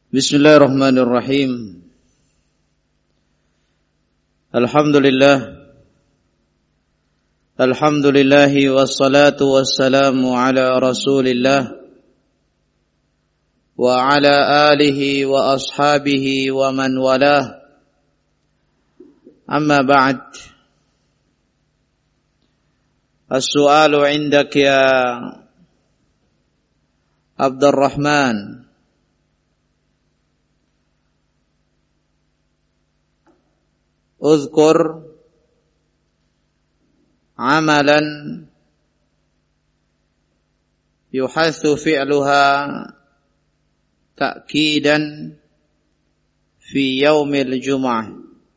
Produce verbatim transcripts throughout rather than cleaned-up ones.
Bismillahirrahmanirrahim. Alhamdulillah. Alhamdulillahi wassalatu wassalamu ala Rasulillah wa ala alihi wa ashabihi wa man walah. Amma ba'd. As-su'alu 'indak ya Abdurrahman. Uzkur amalan yuhathu fi'luha ta'kidan fi yaumil jum'ah.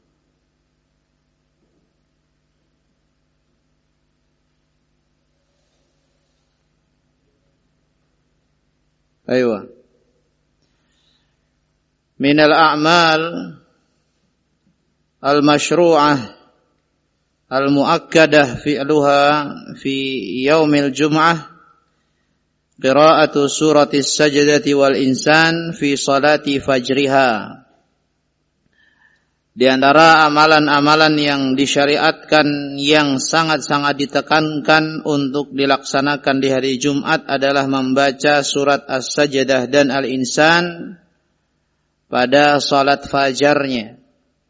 Aywa. Minal a'mal al-mashru'ah al-mu'akkadah fi'luha fi yaumil jum'ah qira'atu suratis sajdati wal insan fi salati fajriha. Di antara amalan-amalan yang disyariatkan yang sangat-sangat ditekankan untuk dilaksanakan di hari Jumat adalah membaca surat As-Sajdah dan Al-Insan pada salat fajarnya.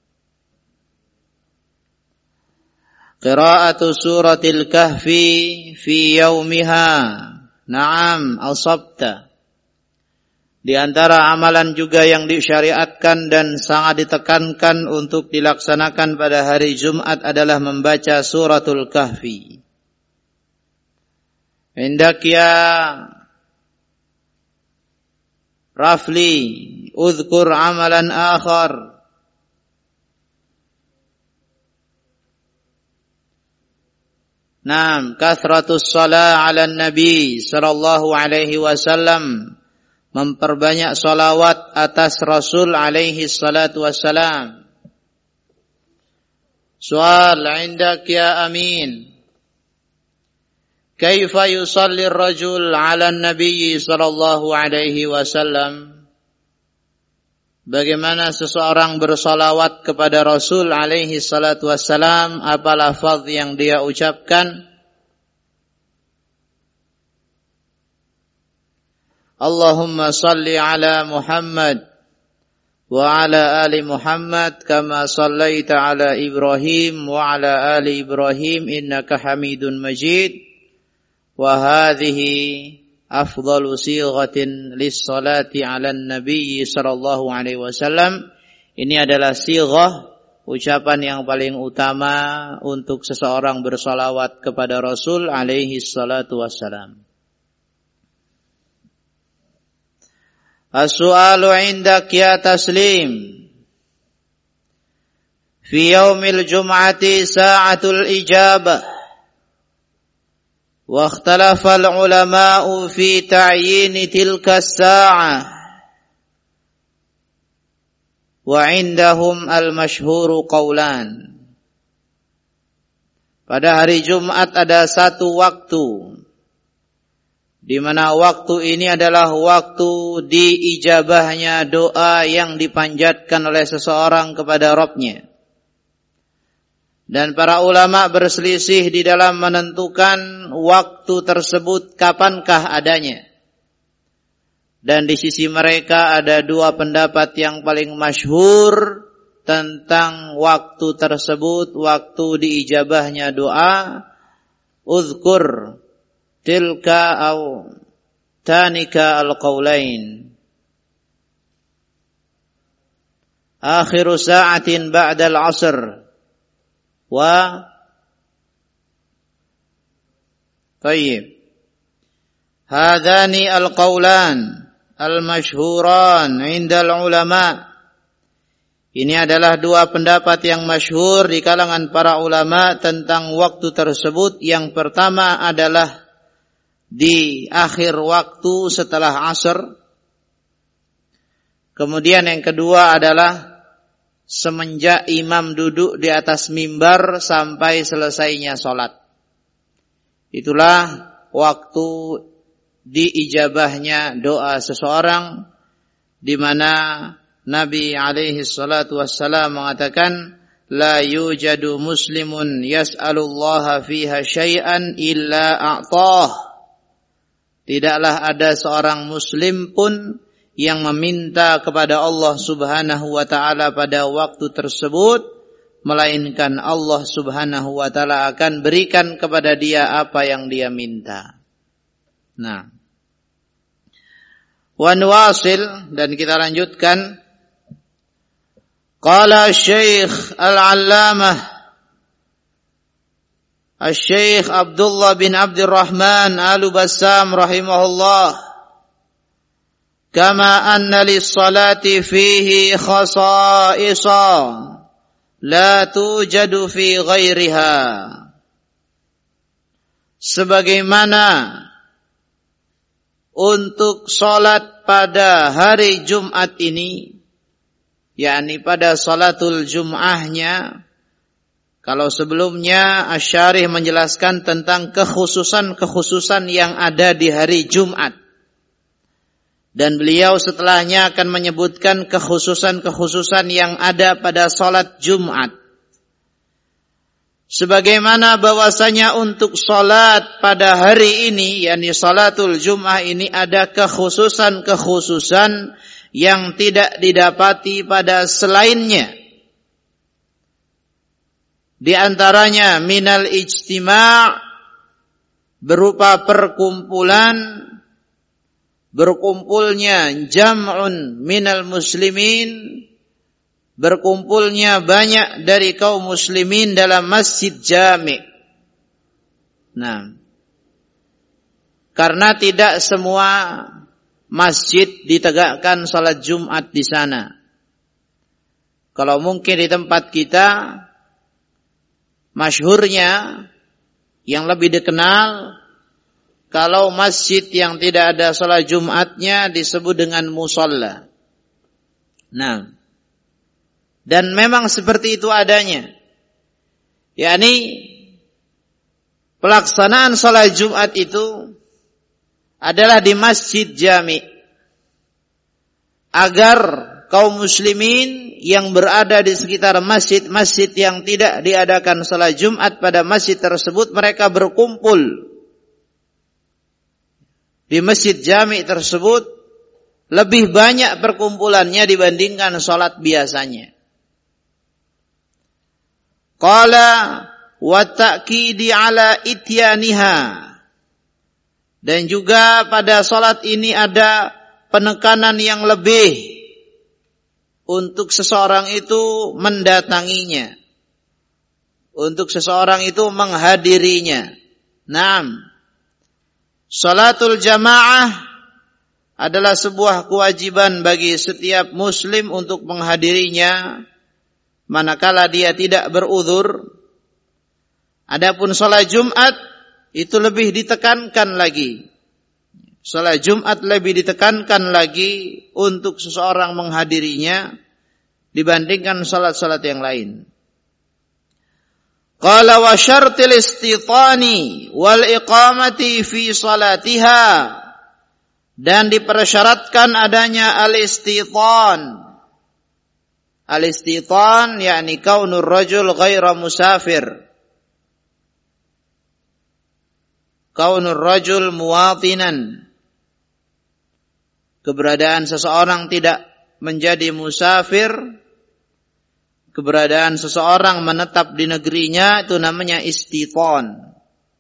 Qira'atu suratil kahfi fi yaumiha. Naam, asabta. Di antara amalan juga yang disyariatkan dan sangat ditekankan untuk dilaksanakan pada hari Jumat adalah membaca suratul kahfi. Indak ya Rafli, uzkur amalan akhar. Naam, kathratus salat ala nabi sallallahu alaihi wasallam, memperbanyak salawat atas Rasul alaihi salatu wassalam. Soal indak ya Amin. Kaifa yusalli ar-rajul ala nabi sallallahu alaihi wasallam? Bagaimana seseorang bersalawat kepada Rasul alaihi salatu wassalam? Apa lafaz yang dia ucapkan? Allahumma salli ala Muhammad wa ala ali Muhammad kama sallaita ala Ibrahim wa ala ali Ibrahim innaka Hamidun Majid. Wa hadhihi afdalu sighatin lis-salati 'alan nabiy sallallahu alaihi wasallam. Ini adalah sighah, ucapan yang paling utama untuk seseorang bersalawat kepada Rasul alaihi salatu wassalam. As-su'alu 'indak ya Taslim. Fi yaumil jum'ati sa'atul ijabah. واختلف العلماء في تعيين تلك الساعة وعندهم المشهور قولان. Pada hari Jumat ada satu waktu di mana waktu ini adalah waktu diijabahnya doa yang dipanjatkan oleh seseorang kepada Rabb-nya. Dan para ulama berselisih di dalam menentukan waktu tersebut kapankah adanya. Dan di sisi mereka ada dua pendapat yang paling masyhur tentang waktu tersebut, waktu diijabahnya doa. Uzkur tilka au tanika al-qawlain. Akhiru sa'atin ba'dal asr. Wa tayyib. Hadani al-qawlan al-mashhuran 'inda al-ulama. Ini adalah dua pendapat yang masyhur di kalangan para ulama tentang waktu tersebut. Yang pertama adalah di akhir waktu setelah asar. Kemudian yang kedua adalah semenjak imam duduk di atas mimbar sampai selesainya sholat. Itulah waktu diijabahnya doa seseorang di mana Nabi alaihi salatu wassalam mengatakan, la yujadu muslimun yas'alullaha fiha syai'an illa a'tah. Tidaklah ada seorang muslim pun yang meminta kepada Allah Subhanahu wa taala pada waktu tersebut, melainkan Allah Subhanahu wa taala akan berikan kepada dia apa yang dia minta. Nah, wa nuwasil, dan kita lanjutkan. Qala Syekh Al-Allamah Al-Syekh Abdullah bin Abdurrahman Al-Bassam rahimahullah, kama anna lis-salati fihi khasa'isa la tujadu fi ghairiha. Sebagaimana untuk salat pada hari Jumat ini, yakni pada salatul Jum'ahnya, kalau sebelumnya Asy-Syarih menjelaskan tentang kekhususan-kekhususan yang ada di hari Jumat, dan beliau setelahnya akan menyebutkan kekhususan-kekhususan yang ada pada salat Jumat. Sebagaimana bahwasanya untuk salat pada hari ini, yakni salatul Jum'ah ini, ada kekhususan-kekhususan yang tidak didapati pada selainnya. Di antaranya minal ijtima', berupa perkumpulan, berkumpulnya jam'un minal muslimin, berkumpulnya banyak dari kaum muslimin dalam masjid jami'. Nah, karena tidak semua masjid ditegakkan salat Jumat di sana. Kalau mungkin di tempat kita, masyhurnya yang lebih dikenal, kalau masjid yang tidak ada salat Jumatnya disebut dengan musalla. Nah, dan memang seperti itu adanya. yakni pelaksanaan salat Jumat itu adalah di masjid jami', agar kaum muslimin yang berada di sekitar masjid-masjid yang tidak diadakan salat Jumat pada masjid tersebut, mereka berkumpul di masjid jami' tersebut, lebih banyak perkumpulannya dibandingkan salat biasanya. Qala wa ta'kidi ala ityaniha, dan juga pada salat ini ada penekanan yang lebih untuk seseorang itu mendatanginya, untuk seseorang itu menghadirinya. Naam, salatul jamaah adalah sebuah kewajiban bagi setiap muslim untuk menghadirinya manakala dia tidak beruzur. Adapun salat Jumat itu lebih ditekankan lagi. Salat Jumat lebih ditekankan lagi untuk seseorang menghadirinya dibandingkan salat-salat yang lain. Qala wa syartil istitani wal iqamati fi salatiha, dan dipersyaratkan adanya al-istitan. Al-istitan yakni kaunur rajul ghaira musafir, kaunur rajul muwatinan, keberadaan seseorang tidak menjadi musafir, keberadaan seseorang menetap di negerinya, itu namanya istitan.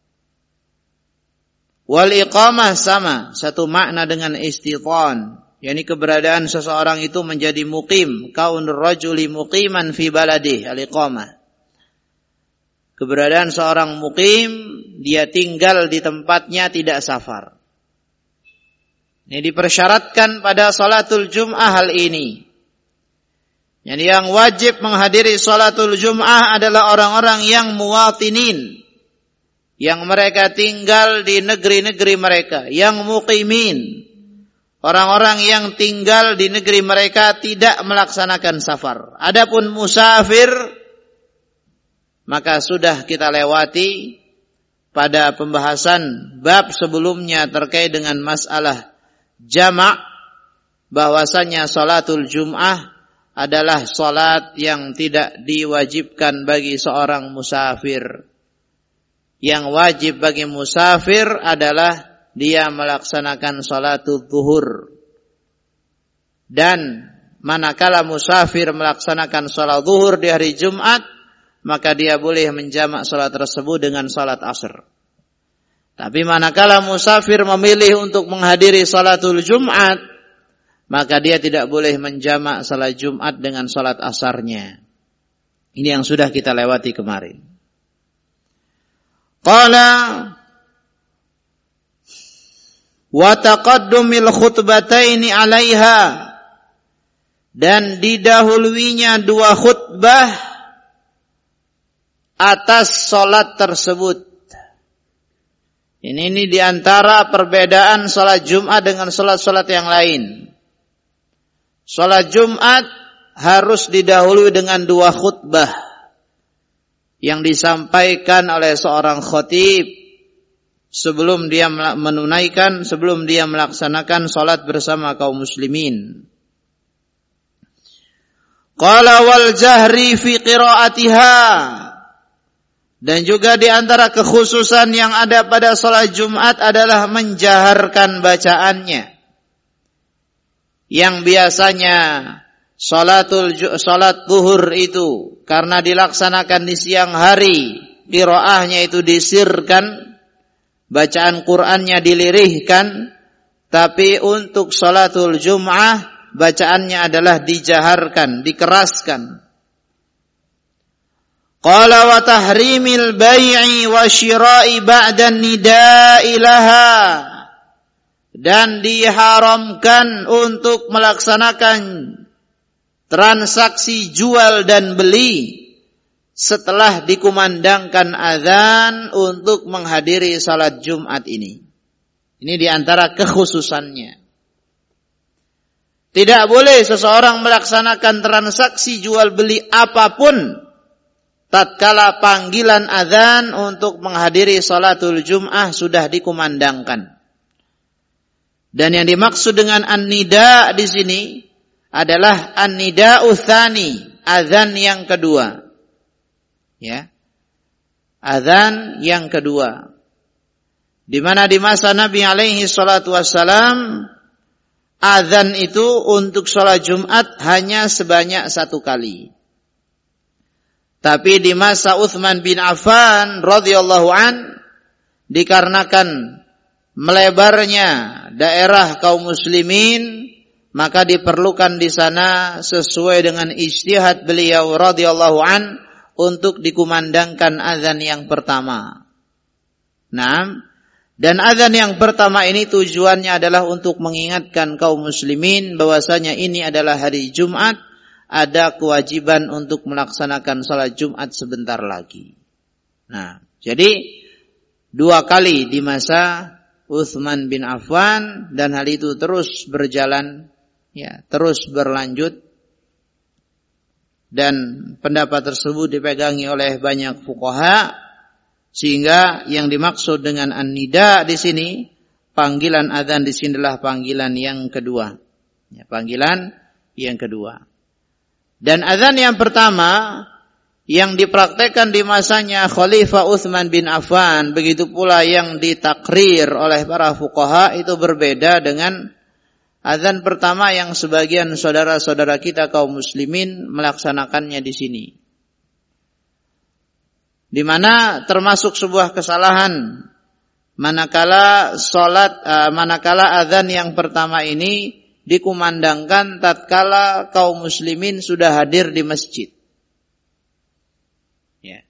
Wal iqamah sama, satu makna dengan istitan, yakni keberadaan seseorang itu menjadi muqim, kaunur rajuli muqiman fi baladih, al iqamah. Keberadaan seorang muqim, dia tinggal di tempatnya, tidak safar. Ini dipersyaratkan pada salatul Jum'ah hal ini. Yani yang wajib menghadiri salatul Jum'ah adalah orang-orang yang muwatinin, yang mereka tinggal di negeri-negeri mereka, yang muqimin, orang-orang yang tinggal di negeri mereka tidak melaksanakan safar. Adapun musafir, maka sudah kita lewati pada pembahasan bab sebelumnya terkait dengan masalah jama', bahwasanya salatul Jum'ah adalah salat yang tidak diwajibkan bagi seorang musafir. Yang wajib bagi musafir adalah dia melaksanakan salatul zuhur. Dan manakala musafir melaksanakan salat zuhur di hari Jumat, maka dia boleh menjamak salat tersebut dengan salat asar. Tapi manakala musafir memilih untuk menghadiri salatul Jumat, maka dia tidak boleh menjamak salat Jumat dengan salat asarnya. Ini yang sudah kita lewati kemarin. Qala wa taqaddumil khutbataini 'alaiha, dan didahuluinya dua khutbah atas salat tersebut. Ini ini diantara perbedaan salat Jumat dengan salat-salat yang lain. Salat Jumat harus didahului dengan dua khutbah yang disampaikan oleh seorang khatib sebelum dia menunaikan, sebelum dia melaksanakan salat bersama kaum muslimin. Qala wal jahri fi qiraatiha, dan juga di antara kekhususan yang ada pada salat Jumat adalah menjaharkan bacaannya. Yang biasanya salatul salat zuhur itu karena dilaksanakan di siang hari, qiraahnya itu disirkan, bacaan Qur'annya dilirihkan, tapi untuk salatul Jum'ah bacaannya adalah dijaharkan, dikeraskan. Qala wa tahrimil bai'i wa syira'i ba'da nida'i laha, dan diharamkan untuk melaksanakan transaksi jual dan beli setelah dikumandangkan azan untuk menghadiri salat Jumat ini. Ini diantara kekhususannya. Tidak boleh seseorang melaksanakan transaksi jual beli apapun tatkala panggilan azan untuk menghadiri salatul Jum'ah sudah dikumandangkan. Dan yang dimaksud dengan an-nida di sini adalah an-nida'u tsani, azan yang kedua. Ya. Azan yang kedua. Di mana di masa Nabi alaihi salatu wassalam, azan itu untuk salat Jumat hanya sebanyak satu kali. Tapi di masa Utsman bin Affan radhiyallahu an, dikarenakan melebarnya daerah kaum muslimin, maka diperlukan di sana sesuai dengan ijtihad beliau radhiyallahu an untuk dikumandangkan azan yang pertama. Nah, dan azan yang pertama ini tujuannya adalah untuk mengingatkan kaum muslimin bahwasanya ini adalah hari Jumat, ada kewajiban untuk melaksanakan salat Jumat sebentar lagi. Nah, jadi dua kali di masa Utsman bin Affan, dan hal itu terus berjalan, ya, terus berlanjut, dan pendapat tersebut dipegangi oleh banyak fuqaha, sehingga yang dimaksud dengan an-nida di sini, panggilan azan di sinilah panggilan yang kedua, ya, panggilan yang kedua. Dan azan yang pertama yang dipraktekkan di masanya Khalifah Utsman bin Affan, begitu pula yang ditakrir oleh para fuqaha, itu berbeda dengan azan pertama yang sebagian saudara-saudara kita kaum muslimin melaksanakannya di sini. Di mana termasuk sebuah kesalahan manakala salat uh, manakala azan yang pertama ini dikumandangkan tatkala kaum muslimin sudah hadir di masjid. Ya.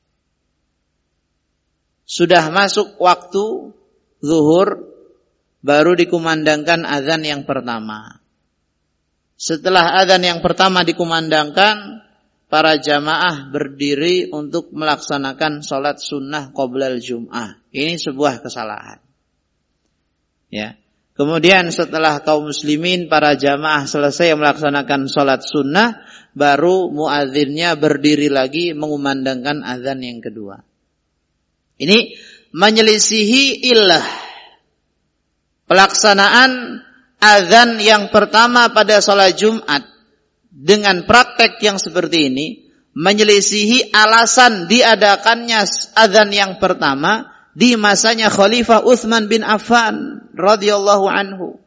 Sudah masuk waktu zuhur, baru dikumandangkan azan yang pertama. Setelah azan yang pertama dikumandangkan, para jamaah berdiri untuk melaksanakan salat sunnah qoblal Jum'ah. Ini sebuah kesalahan. Ya. Kemudian setelah kaum muslimin, para jamaah selesai melaksanakan salat sunnah, baru muadzinnya berdiri lagi mengumandangkan azan yang kedua. Ini menyelisihi illah pelaksanaan azan yang pertama pada salat Jumat dengan praktek yang seperti ini menyelisihi alasan diadakannya azan yang pertama di masanya Khalifah Utsman bin Affan radhiyallahu anhu.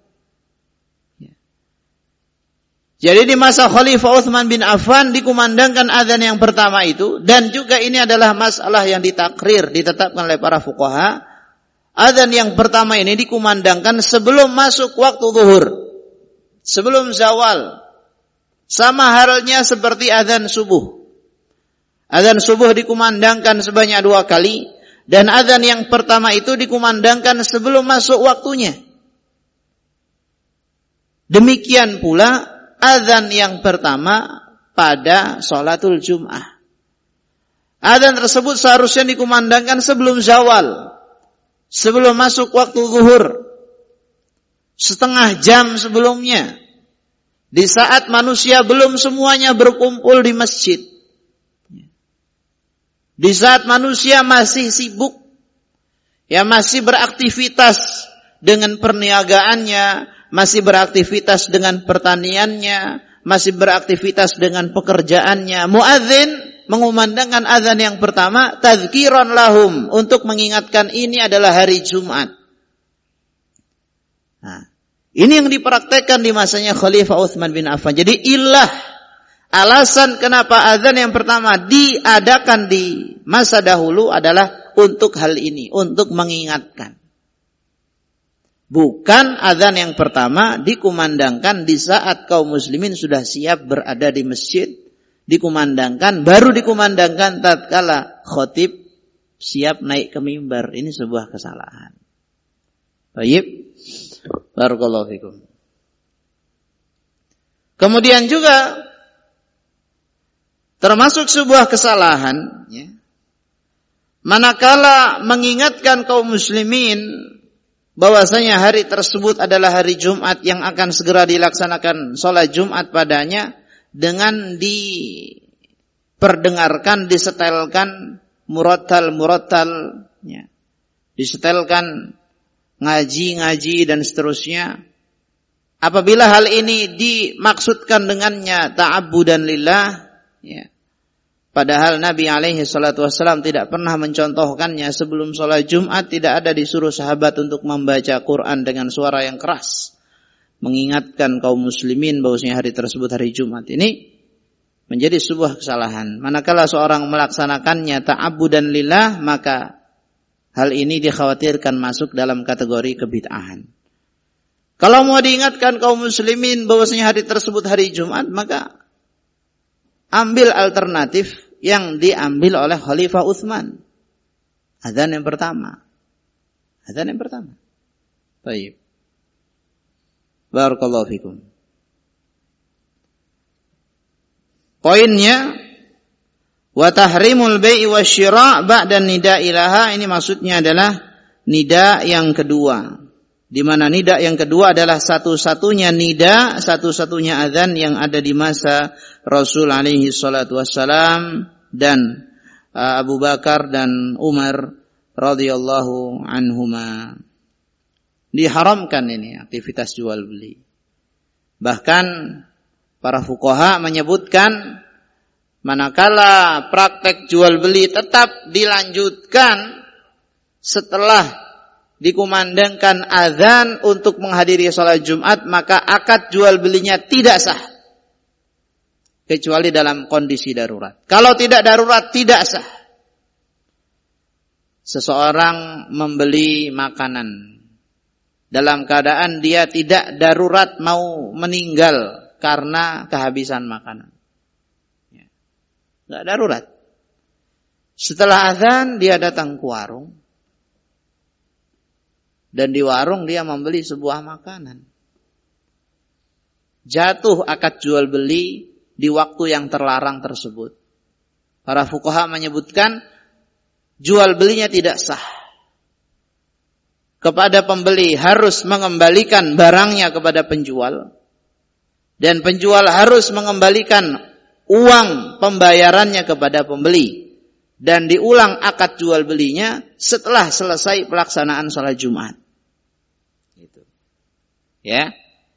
Jadi di masa Khalifah Utsman bin Affan dikumandangkan azan yang pertama itu, dan juga ini adalah masalah yang ditakrir, ditetapkan oleh para fuqaha. Azan yang pertama ini dikumandangkan sebelum masuk waktu zuhur, sebelum zawal. Sama halnya seperti azan subuh. Azan subuh dikumandangkan sebanyak dua kali, dan azan yang pertama itu dikumandangkan sebelum masuk waktunya. Demikian pula azan yang pertama pada sholatul Jum'ah. Azan tersebut seharusnya dikumandangkan sebelum zawal, sebelum masuk waktu zuhur, setengah jam sebelumnya, di saat manusia belum semuanya berkumpul di masjid, di saat manusia masih sibuk, ya masih beraktivitas dengan perniagaannya, masih beraktivitas dengan pertaniannya, masih beraktivitas dengan pekerjaannya. Muadzin mengumandangkan azan yang pertama tadzkiran lahum, untuk mengingatkan ini adalah hari Jumat. Nah, ini yang dipraktekkan di masanya Khalifah Utsman bin Affan. Jadi ilah, alasan kenapa azan yang pertama diadakan di masa dahulu adalah untuk hal ini, untuk mengingatkan. Bukan azan yang pertama dikumandangkan di saat kaum muslimin sudah siap berada di masjid, dikumandangkan, baru dikumandangkan tatkala khatib siap naik ke mimbar. Ini sebuah kesalahan. Baik. Barakallahu fikum. Kemudian juga termasuk sebuah kesalahan, ya, manakala mengingatkan kaum muslimin bahwasanya hari tersebut adalah hari Jumat yang akan segera dilaksanakan sholat Jumat padanya, dengan diperdengarkan, disetelkan murattal-murattal, ya, disetelkan ngaji-ngaji dan seterusnya. Apabila hal ini dimaksudkan dengannya ta'abbudan lillah, ya, padahal Nabi alaihi salatu wassalam tidak pernah mencontohkannya. Sebelum sholat Jumat tidak ada disuruh sahabat untuk membaca Quran dengan suara yang keras, mengingatkan kaum muslimin bahwasanya hari tersebut hari Jumat. Ini menjadi sebuah kesalahan. Manakala seorang melaksanakannya ta'abbudan lillah, maka hal ini dikhawatirkan masuk dalam kategori kebid'ahan. Kalau mau diingatkan kaum muslimin bahwasanya hari tersebut hari Jumat, maka ambil alternatif yang diambil oleh Khalifah Utsman. Azan yang pertama. Azan yang pertama. Baik. Barakallahu fikum. Poinnya, wa tahrimul bai'i wasyira' ba'da nida ilaha, ini maksudnya adalah nida yang kedua. Di mana nida yang kedua adalah satu-satunya nida, satu-satunya azan yang ada di masa Rasul alaihi salatu wassalam dan uh, Abu Bakar dan Umar radhiyallahu anhuma. Diharamkan ini aktivitas jual beli. Bahkan para fuqaha menyebutkan manakala praktek jual beli tetap dilanjutkan setelah dikumandangkan azan untuk menghadiri salat Jumat, maka akad jual belinya tidak sah. Kecuali dalam kondisi darurat. Kalau tidak darurat, tidak sah. Seseorang membeli makanan dalam keadaan dia tidak darurat mau meninggal karena kehabisan makanan. Tidak darurat. Setelah azan dia datang ke warung. Dan di warung dia membeli sebuah makanan. Jatuh akad jual beli di waktu yang terlarang tersebut. Para fuqaha menyebutkan jual belinya tidak sah. Kepada pembeli harus mengembalikan barangnya kepada penjual. Dan penjual harus mengembalikan uang pembayarannya kepada pembeli. Dan diulang akad jual belinya setelah selesai pelaksanaan salat Jumat. Ya,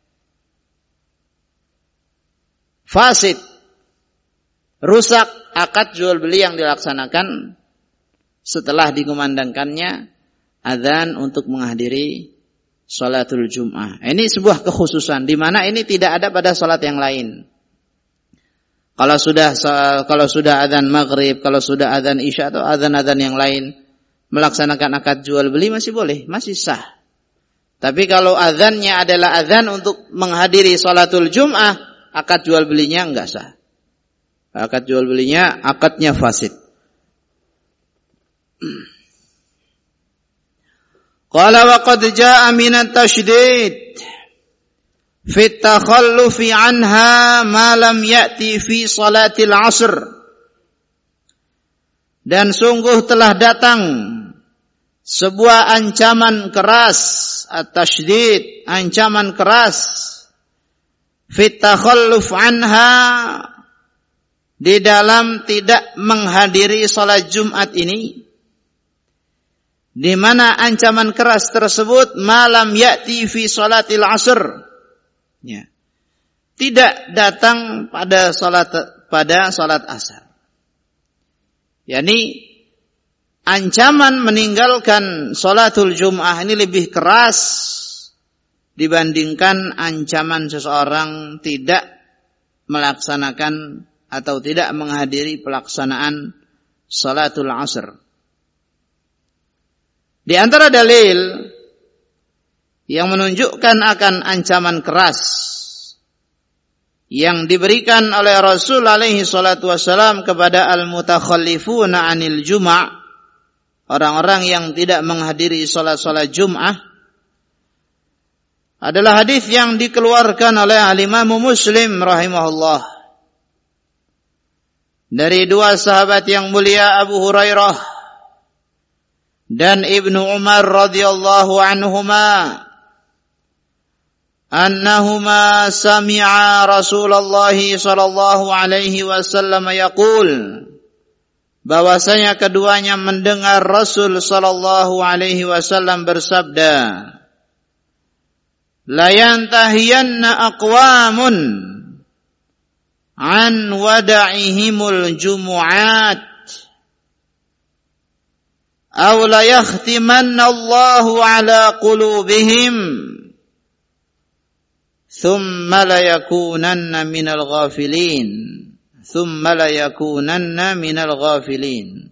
fasid, rusak akad jual beli yang dilaksanakan setelah dikumandangkannya adzan untuk menghadiri salatul Jum'ah. Ini sebuah kekhususan di mana ini tidak ada pada salat yang lain. Kalau sudah kalau sudah adzan maghrib, kalau sudah adzan isya atau adzan-adzan yang lain melaksanakan akad jual beli masih boleh, masih sah. Tapi kalau adzannya adalah adzan untuk menghadiri salatul Jum'ah, akad jual belinya enggak sah. Akad jual belinya akadnya fasid. Qala wa qad jaa'a min at-tashdid fi at-takhallufi 'anha ma lam ya'ti fi salatil 'ashr. Dan sungguh telah datang sebuah ancaman keras, at-tashdid, ancaman keras fi at-takhalluf 'anha, di dalam tidak menghadiri salat Jumat ini, di mana ancaman keras tersebut malam ya'ti fi salatil asr, ya, tidak datang pada salat pada salat asar. Yani ancaman meninggalkan salatul Jum'ah ini lebih keras dibandingkan ancaman seseorang tidak melaksanakan atau tidak menghadiri pelaksanaan salatul asr. Di antara dalil yang menunjukkan akan ancaman keras yang diberikan oleh Rasul alaihi salatu wassalam kepada al-mutakhallifuna 'anil Jum'ah, orang-orang yang tidak menghadiri salat-salat Jum'ah, adalah hadis yang dikeluarkan oleh al-Imam Muslim rahimahullah dari dua sahabat yang mulia, Abu Hurairah dan Ibnu Umar radhiyallahu anhuma, annahuma sami'a Rasulullah sallallahu alaihi wasallam yaqul, bahwasanya keduanya mendengar Rasul sallallahu alaihi wasallam bersabda, la yantahiyanna aqwamun an wada'ihimul jumu'at aw la yakhtimanna Allahu ala qulubihim thumma la yakunanna minal ghafilin thumma la yakunanna minal ghafilin.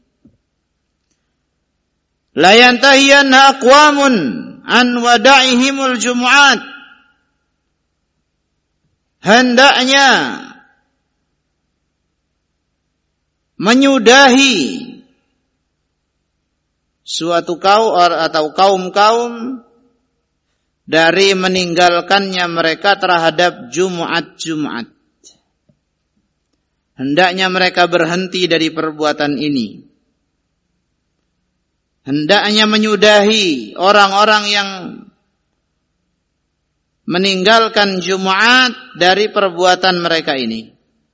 La yantahiyanna aqwamun an wada'ihimul jumu'at, hendaknya menyudahi suatu kaum atau kaum-kaum dari meninggalkannya mereka terhadap Jumat-Jumat. Hendaknya mereka berhenti dari perbuatan ini. Hendaknya menyudahi orang-orang yang meninggalkan Jumat dari perbuatan mereka ini.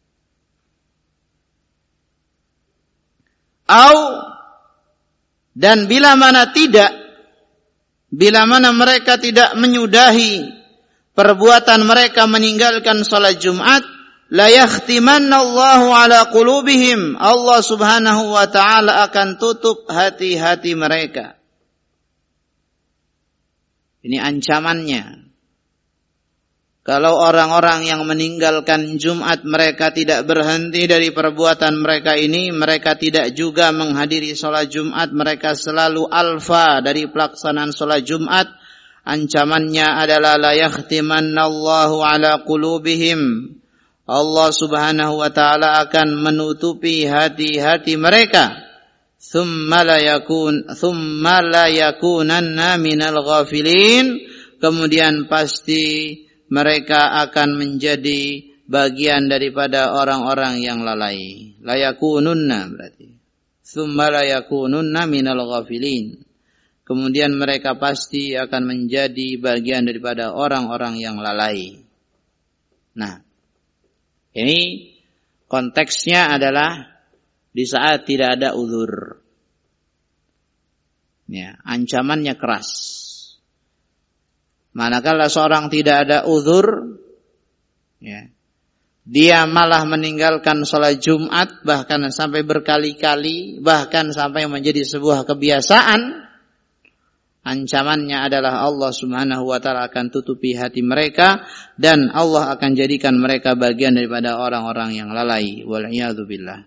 Au, dan bila mana tidak, bila mana mereka tidak menyudahi perbuatan mereka meninggalkan salat Jumat, la yakhtimanna Allahu ala qulubihim, Allah Subhanahu wa taala akan tutup hati-hati mereka. Ini ancamannya. Kalau orang-orang yang meninggalkan Jumat mereka tidak berhenti dari perbuatan mereka ini, mereka tidak juga menghadiri sholat Jumat, mereka selalu alfa dari pelaksanaan sholat Jumat, ancamannya adalah la yakhtimannallahu ala qulubihim, Allah Subhanahu wa taala akan menutupi hati-hati mereka, thumma la yakun thumma la yakunanna minal ghafilin, kemudian pasti mereka akan menjadi bagian daripada orang-orang yang lalai. La yakununna berarti. Tsumma la yakununna minal ghafilin. Kemudian mereka pasti akan menjadi bagian daripada orang-orang yang lalai. Nah, ini konteksnya adalah di saat tidak ada uzur. Ya, ancamannya keras. Manakala seorang tidak ada uzur, ya, dia malah meninggalkan sholat Jumat bahkan sampai berkali-kali, bahkan sampai menjadi sebuah kebiasaan, ancamannya adalah Allah Subhanahu wa taala akan tutupi hati mereka dan Allah akan jadikan mereka bagian daripada orang-orang yang lalai. Wal iyadu billah.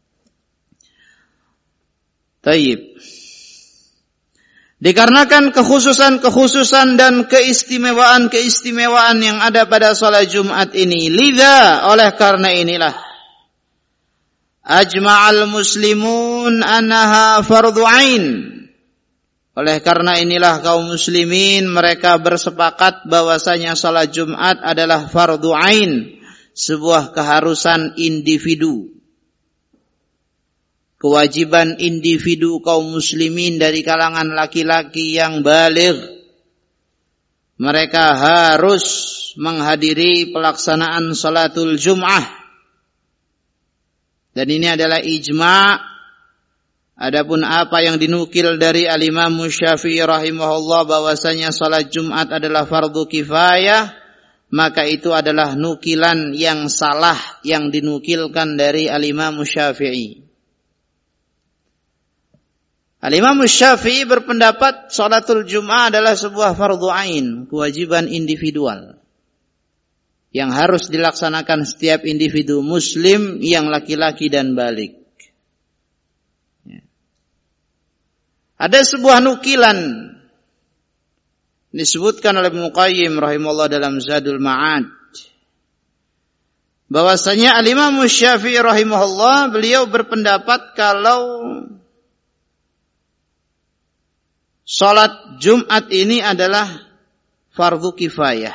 Tayyib. Dikarenakan kekhususan-kekhususan dan keistimewaan-keistimewaan yang ada pada salat Jumat ini, lidza, oleh karena inilah ajma'al muslimun annaha fardhu ain. Oleh karena inilah kaum muslimin mereka bersepakat bahwasanya salat Jumat adalah fardhu ain, sebuah keharusan individu. Kewajiban individu kaum muslimin dari kalangan laki-laki yang baligh. Mereka harus menghadiri pelaksanaan salatul Jum'ah. Dan ini adalah ijma'. Adapun apa yang dinukil dari al-Imam Syafi'i rahimahullah bahwasanya salat Jumat adalah fardu kifayah, maka itu adalah nukilan yang salah yang dinukilkan dari al-Imam Syafi'i. Al-Imam Syafi'i berpendapat salatul Jum'ah adalah sebuah fardhu ain, kewajiban individual yang harus dilaksanakan setiap individu muslim yang laki-laki dan baligh. Ya. Ada sebuah nukilan disebutkan oleh Ibnu Qayyim rahimahullah dalam Zadul Ma'ad bahwasanya Al-Imam Syafi'i rahimahullah beliau berpendapat kalau salat Jumat ini adalah fardu kifayah.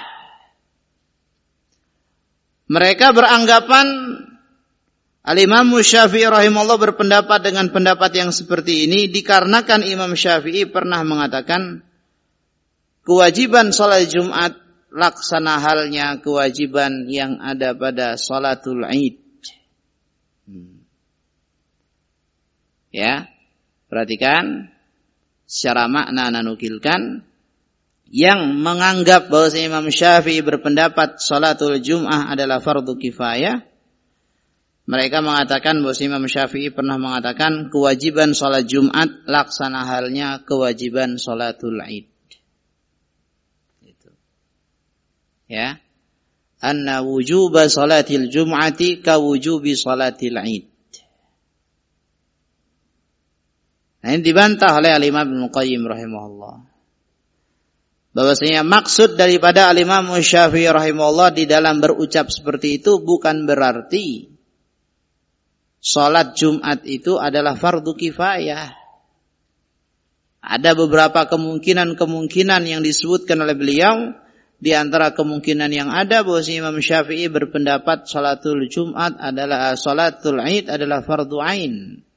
Mereka beranggapan Al-Imam Syafi'i rahimahullah berpendapat dengan pendapat yang seperti ini dikarenakan Imam Syafi'i pernah mengatakan kewajiban salat Jumat laksana halnya kewajiban yang ada pada salatul Id. Hmm. Ya, perhatikan. Secara makna nanukilkan yang menganggap bahwa Imam Syafi'i berpendapat salatul Jum'ah adalah fardu kifayah. Mereka mengatakan bahwa Imam Syafi'i pernah mengatakan kewajiban salat Jumat laksana halnya kewajiban salatul Id. Itu. Ya. Anna wujuba salatil Jum'ati ka wujubi salatil Id. Nah, ini dibantah oleh Al-Imam Ibnu Qayyim rahimahullah. Bahwasanya maksud daripada Al-Imam Syafi'i rahimahullah di dalam berucap seperti itu bukan berarti salat Jumat itu adalah fardu kifayah. Ada beberapa kemungkinan-kemungkinan yang disebutkan oleh beliau. Di antara kemungkinan yang ada bahwasanya Imam Syafi'i berpendapat salatul Jumat adalah salatul Id adalah fardu ain.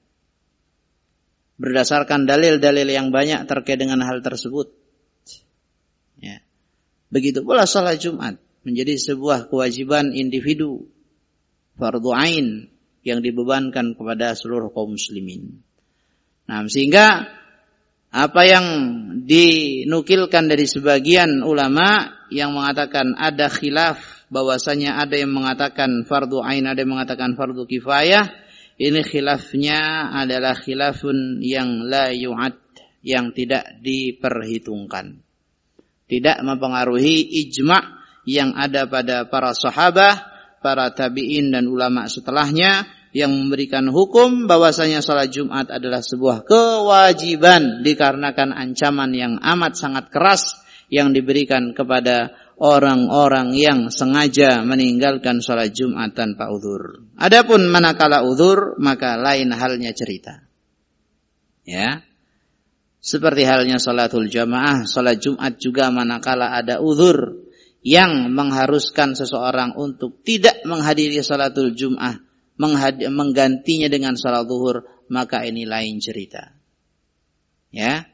Berdasarkan dalil-dalil yang banyak terkait dengan hal tersebut. Ya. Begitu pula salat Jumat menjadi sebuah kewajiban individu, fardhu ain yang dibebankan kepada seluruh kaum muslimin. Nah, sehingga apa yang dinukilkan dari sebagian ulama yang mengatakan ada khilaf bahwasanya ada yang mengatakan fardhu ain, ada yang mengatakan fardhu kifayah. Ini khilafnya adalah khilafun yang la yu'ad, yang tidak diperhitungkan. Tidak mempengaruhi ijma' yang ada pada para sahabat, para tabi'in dan ulama setelahnya yang memberikan hukum bahwasanya salat Jumat adalah sebuah kewajiban dikarenakan ancaman yang amat sangat keras yang diberikan kepada orang-orang yang sengaja meninggalkan salat Jumat tanpa uzur. Adapun manakala uzur, maka lain halnya cerita. Ya. Seperti halnya salatul jamaah, salat Jumat juga manakala ada uzur yang mengharuskan seseorang untuk tidak menghadiri salatul Jum'ah, menghad- menggantinya dengan salat zuhur, maka ini lain cerita. Ya.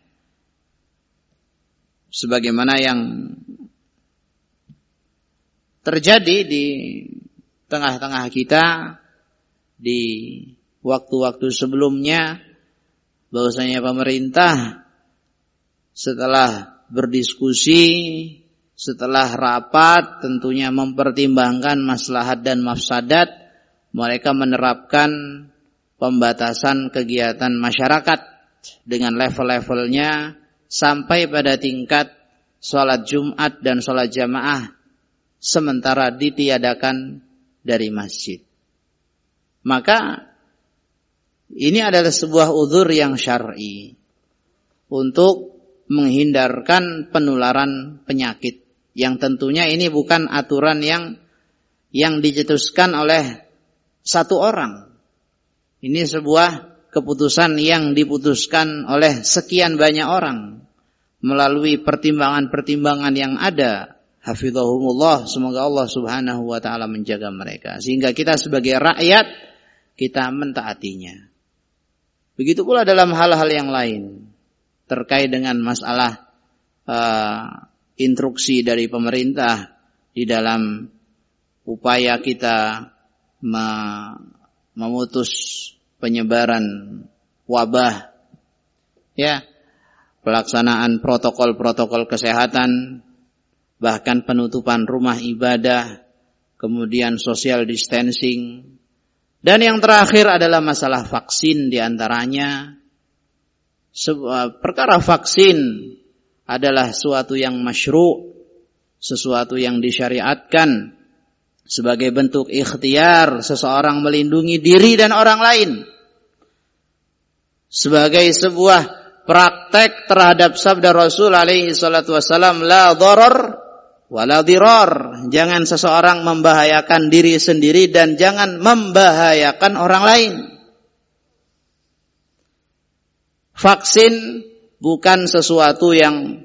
Sebagaimana yang terjadi di tengah-tengah kita di waktu-waktu sebelumnya, bahwasanya pemerintah setelah berdiskusi setelah rapat tentunya mempertimbangkan maslahat dan mafsadat, mereka menerapkan pembatasan kegiatan masyarakat dengan level-levelnya sampai pada tingkat sholat Jumat dan sholat jamaah sementara ditiadakan dari masjid. Maka ini adalah sebuah uzur yang syar'i untuk menghindarkan penularan penyakit, yang tentunya ini bukan aturan yang yang dicetuskan oleh satu orang. Ini sebuah keputusan yang diputuskan oleh sekian banyak orang melalui pertimbangan-pertimbangan yang ada. Hafizahumullah, semoga Allah Subhanahu wa taala menjaga mereka sehingga kita sebagai rakyat kita mentaatinya. Begitu pula dalam hal-hal yang lain terkait dengan masalah uh, instruksi dari pemerintah di dalam upaya kita memutus penyebaran wabah, ya, pelaksanaan protokol-protokol kesehatan, bahkan penutupan rumah ibadah, kemudian social distancing, dan yang terakhir adalah masalah vaksin diantaranya. Perkara vaksin adalah suatu yang masyru', sesuatu yang disyariatkan sebagai bentuk ikhtiar seseorang melindungi diri dan orang lain, sebagai sebuah praktek terhadap sabda Rasul alaihi salatu wassalam, la dharar wa la dirar. Jangan seseorang membahayakan diri sendiri dan jangan membahayakan orang lain. Vaksin bukan sesuatu yang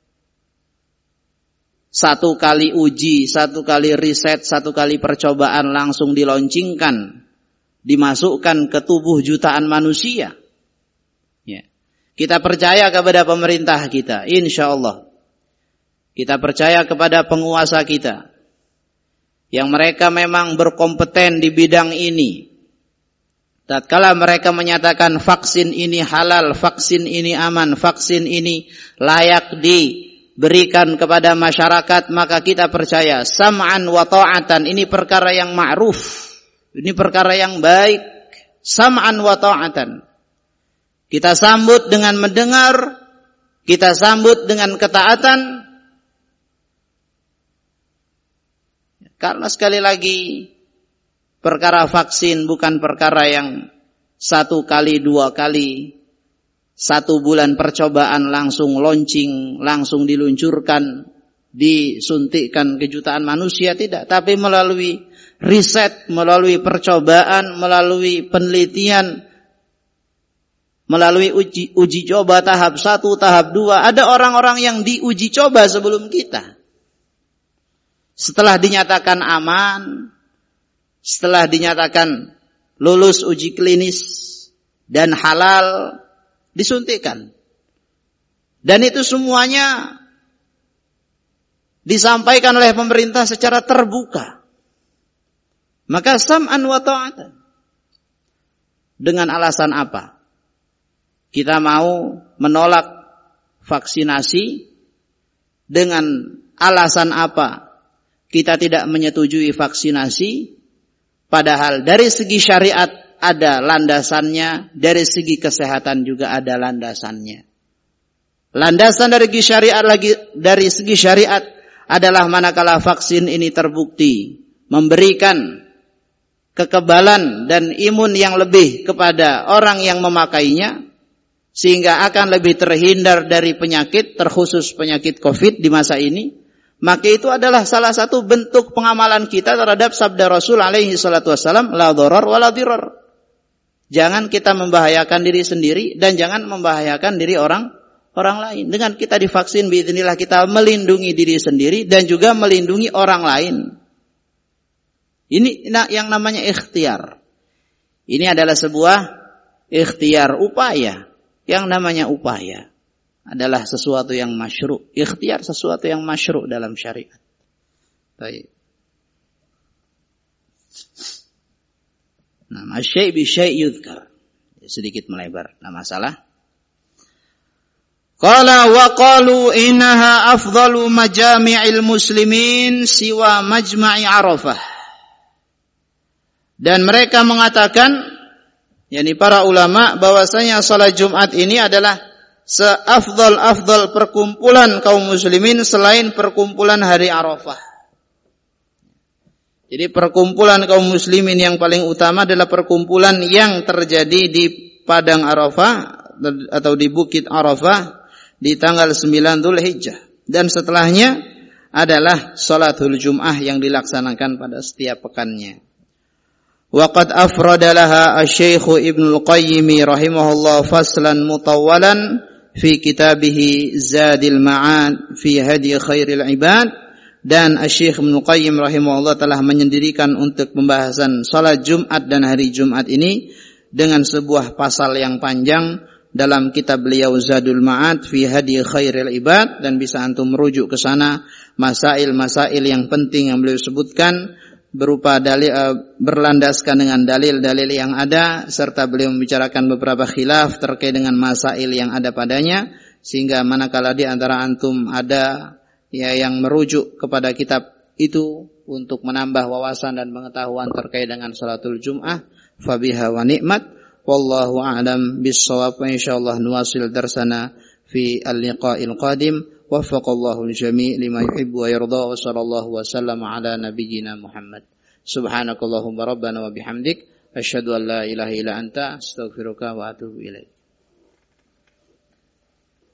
satu kali uji, satu kali riset, satu kali percobaan langsung dilaunchingkan, dimasukkan ke tubuh jutaan manusia. Ya. Kita percaya kepada pemerintah kita, insya Allah. Kita percaya kepada penguasa kita, yang mereka memang berkompeten di bidang ini. Tatkala mereka menyatakan vaksin ini halal, vaksin ini aman, vaksin ini layak diberikan kepada masyarakat, maka kita percaya sam'an wa ta'atan, ini perkara yang ma'ruf, ini perkara yang baik, sam'an wa ta'atan. Kita sambut dengan mendengar, kita sambut dengan ketaatan, karena sekali lagi perkara vaksin bukan perkara yang satu kali, dua kali, satu bulan percobaan langsung launching, langsung diluncurkan, disuntikkan ke jutaan manusia, tidak. Tapi melalui riset, melalui percobaan, melalui penelitian, melalui uji, uji coba tahap satu, tahap dua. Ada orang-orang yang diuji coba sebelum kita. Setelah dinyatakan aman, setelah dinyatakan lulus uji klinis dan halal, disuntikkan. Dan itu semuanya disampaikan oleh pemerintah secara terbuka. Maka sam'an wa ta'atan. Dengan alasan apa? Kita mau menolak vaksinasi, dengan alasan apa kita tidak menyetujui vaksinasi? Padahal dari segi syariat ada landasannya, dari segi kesehatan juga ada landasannya. Landasan dari segi syariat lagi dari segi syariat adalah manakala vaksin ini terbukti memberikan kekebalan dan imun yang lebih kepada orang yang memakainya, sehingga akan lebih terhindar dari penyakit, terkhusus penyakit COVID di masa ini. Maka itu adalah salah satu bentuk pengamalan kita terhadap sabda Rasul alaihi salatu wassalam, la dharar wa la dirar. Jangan kita membahayakan diri sendiri dan jangan membahayakan diri orang orang lain. Dengan kita divaksin, biidznillah kita melindungi diri sendiri dan juga melindungi orang lain. Ini yang namanya ikhtiar. Ini adalah sebuah ikhtiar, upaya. Yang namanya upaya adalah sesuatu yang masyru'. Ikhtiar sesuatu yang masyru' dalam syariat. Baik. Nah, masyai' bi syai' yudhkar. Sedikit melebar. Nah, masalah. Qala wa qalu innaha afdalu majami'il muslimin siwa majma'i Arafah. Dan mereka mengatakan, yakni para ulama, bahwasanya salat Jumat ini adalah seafdal-afdal perkumpulan kaum muslimin selain perkumpulan hari Arafah. Jadi perkumpulan kaum muslimin yang paling utama adalah perkumpulan yang terjadi di padang Arafah atau di bukit Arafah di tanggal sembilan Dzulhijjah, dan setelahnya adalah salatul Jum'ah yang dilaksanakan pada setiap pekannya. Wa qad afrada laha asy-Syaikh Ibnu Qayyim rahimahullah faslan mutawwalan fi kitabih Zadil Ma'ad fi Hadi Khairil Ibad, dan Asy-Syaikh Ibnu Qayyim rahimahullah telah menyendirikan untuk pembahasan salat Jumat dan hari Jumat ini dengan sebuah pasal yang panjang dalam kitab beliau Zadul Ma'ad fi Hadi Khairil Ibad, dan bisa antum merujuk ke sana masail-masail yang penting yang beliau sebutkan berupa dalil uh, berlandaskan dengan dalil-dalil yang ada, serta beliau membicarakan beberapa khilaf terkait dengan masail yang ada padanya, sehingga manakala di antara antum ada ya yang merujuk kepada kitab itu untuk menambah wawasan dan pengetahuan terkait dengan salatul Jum'ah, fabiha wa ni'mat. Wallahu a'lam bis-shawab. Insyaallah nuwasil darsana fi al-liqa'il qadim. Waffaqallahu al-jami' lima yuhibbu wa yarda, wa sallallahu wa sallama ala nabiyyina Muhammad. Subhanakallahumma rabbana wa bihamdik asyhadu an la ilaha illa anta astaghfiruka wa atubu ilaik.